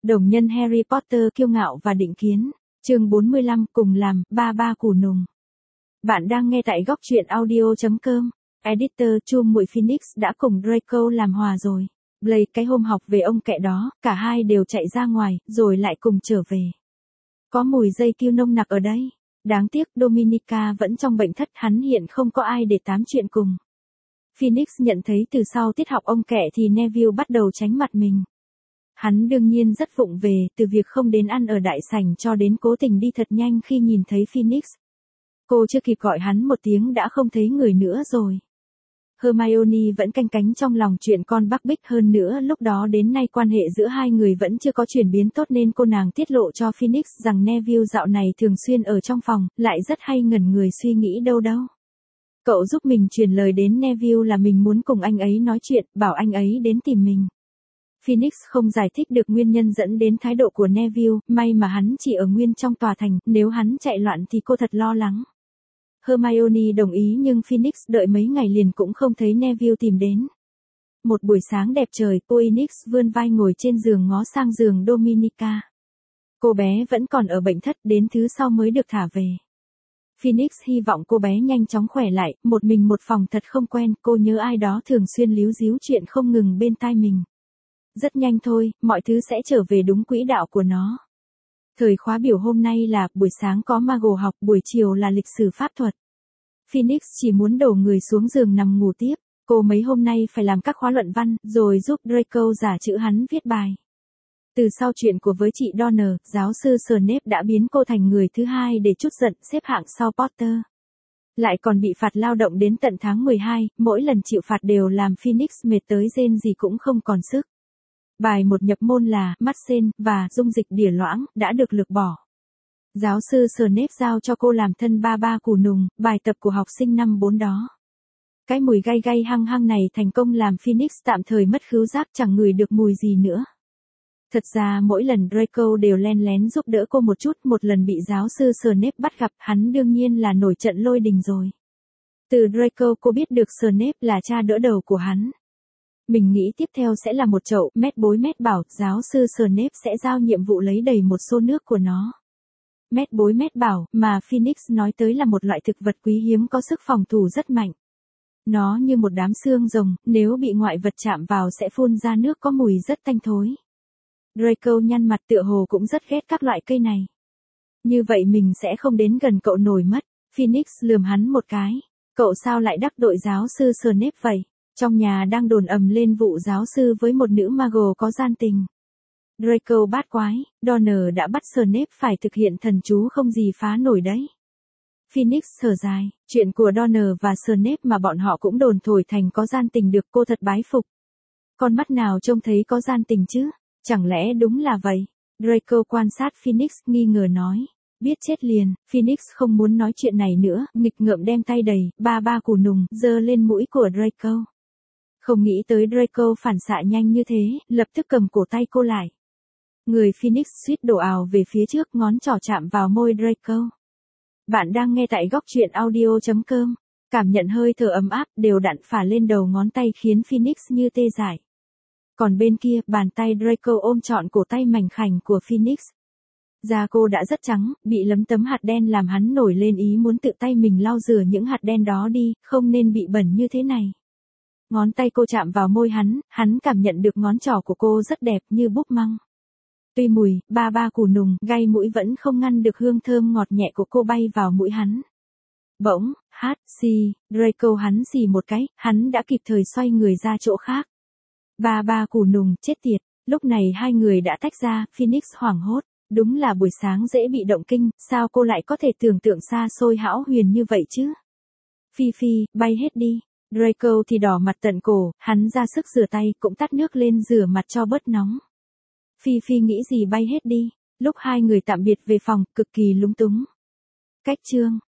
Đồng nhân Harry Potter kiêu ngạo và định kiến. Chương 45 cùng làm, ba củ nùng. Bạn đang nghe tại góc truyện audio.com. Editor Chu Muội Phoenix đã cùng Draco làm hòa rồi. Blake cái hôm học về ông kẹ đó, cả hai đều chạy ra ngoài, rồi lại cùng trở về. Có mùi dây kiêu nông nặc ở đây. Đáng tiếc Dominica vẫn trong bệnh thất, hắn hiện không có ai để tám chuyện cùng. Phoenix nhận thấy từ sau tiết học ông kẹ thì Neville bắt đầu tránh mặt mình. Hắn đương nhiên rất vụng về, từ việc không đến ăn ở đại sảnh cho đến cố tình đi thật nhanh khi nhìn thấy Phoenix. Cô chưa kịp gọi hắn một tiếng đã không thấy người nữa rồi. Hermione vẫn canh cánh trong lòng chuyện con Buckbeak, hơn nữa lúc đó đến nay quan hệ giữa hai người vẫn chưa có chuyển biến tốt nên cô nàng tiết lộ cho Phoenix rằng Neville dạo này thường xuyên ở trong phòng, lại rất hay ngẩn người suy nghĩ đâu. Cậu giúp mình truyền lời đến Neville là mình muốn cùng anh ấy nói chuyện, bảo anh ấy đến tìm mình. Phoenix không giải thích được nguyên nhân dẫn đến thái độ của Neville, may mà hắn chỉ ở nguyên trong tòa thành, nếu hắn chạy loạn thì cô thật lo lắng. Hermione đồng ý nhưng Phoenix đợi mấy ngày liền cũng không thấy Neville tìm đến. Một buổi sáng đẹp trời, Phoenix vươn vai ngồi trên giường ngó sang giường Dominica. Cô bé vẫn còn ở bệnh thất, đến thứ sau mới được thả về. Phoenix hy vọng cô bé nhanh chóng khỏe lại, một mình một phòng thật không quen, cô nhớ ai đó thường xuyên líu díu chuyện không ngừng bên tai mình. Rất nhanh thôi, mọi thứ sẽ trở về đúng quỹ đạo của nó. Thời khóa biểu hôm nay là, buổi sáng có Muggle học, buổi chiều là lịch sử pháp thuật. Phoenix chỉ muốn đổ người xuống giường nằm ngủ tiếp, cô mấy hôm nay phải làm các khóa luận văn, rồi giúp Draco giả chữ hắn viết bài. Từ sau chuyện của với chị Donner, giáo sư Snape đã biến cô thành người thứ hai để trút giận, xếp hạng sau Potter. Lại còn bị phạt lao động đến tận tháng 12, mỗi lần chịu phạt đều làm Phoenix mệt tới rên gì cũng không còn sức. Bài một nhập môn là mắt sen và dung dịch đỉa loãng đã được lược bỏ. Giáo sư Snape giao cho cô làm thân ba củ nùng, bài tập của học sinh năm 4 đó. Cái mùi gay hăng này thành công làm Phoenix tạm thời mất khứu giác, chẳng ngửi được mùi gì nữa. Thật ra mỗi lần Draco đều len lén giúp đỡ cô một chút, một lần bị giáo sư Snape bắt gặp, hắn đương nhiên là nổi trận lôi đình rồi. Từ Draco cô biết được Snape là cha đỡ đầu của hắn. Mình nghĩ tiếp theo sẽ là một chậu, mét bối mét bảo, giáo sư Snape sẽ giao nhiệm vụ lấy đầy một xô nước của nó. Mét bối mét bảo, mà Phoenix nói tới là một loại thực vật quý hiếm có sức phòng thủ rất mạnh. Nó như một đám xương rồng, nếu bị ngoại vật chạm vào sẽ phun ra nước có mùi rất tanh thối. Draco nhăn mặt, tựa hồ cũng rất ghét các loại cây này. Như vậy mình sẽ không đến gần cậu nổi mất. Phoenix lườm hắn một cái. Cậu sao lại đắc tội giáo sư Snape vậy? Trong nhà đang đồn ầm lên vụ giáo sư với một nữ Muggle có gian tình. Draco bát quái, Donner đã bắt Snape phải thực hiện thần chú không gì phá nổi đấy. Phoenix thở dài, chuyện của Donner và Snape mà bọn họ cũng đồn thổi thành có gian tình được, cô thật bái phục. Con mắt nào trông thấy có gian tình chứ? Chẳng lẽ đúng là vậy? Draco quan sát Phoenix nghi ngờ nói. Biết chết liền, Phoenix không muốn nói chuyện này nữa, nghịch ngợm đem tay đầy, ba củ nùng, giơ lên mũi của Draco. Không nghĩ tới Draco phản xạ nhanh như thế, lập tức cầm cổ tay cô lại. Người Phoenix suýt đổ ào về phía trước, ngón trỏ chạm vào môi Draco. Bạn đang nghe tại góc truyện audio.com. Cảm nhận hơi thở ấm áp đều đặn phả lên đầu ngón tay khiến Phoenix như tê dại. Còn bên kia, bàn tay Draco ôm trọn cổ tay mảnh khảnh của Phoenix. Da cô đã rất trắng, bị lấm tấm hạt đen làm hắn nổi lên ý muốn tự tay mình lau rửa những hạt đen đó đi, không nên bị bẩn như thế này. Ngón tay cô chạm vào môi hắn cảm nhận được ngón trỏ của cô rất đẹp như búp măng. Tuy mùi, ba củ nùng, gây mũi vẫn không ngăn được hương thơm ngọt nhẹ của cô bay vào mũi hắn. Bỗng, Draco hắn xì một cái, hắn đã kịp thời xoay người ra chỗ khác. Ba củ nùng, chết tiệt, lúc này hai người đã tách ra, Phoenix hoảng hốt, đúng là buổi sáng dễ bị động kinh, sao cô lại có thể tưởng tượng xa xôi hão huyền như vậy chứ? Phi, bay hết đi. Draco thì đỏ mặt tận cổ, hắn ra sức rửa tay, cũng tắt nước lên rửa mặt cho bớt nóng. Phi nghĩ gì bay hết đi, lúc hai người tạm biệt về phòng, cực kỳ lúng túng. Cách chương.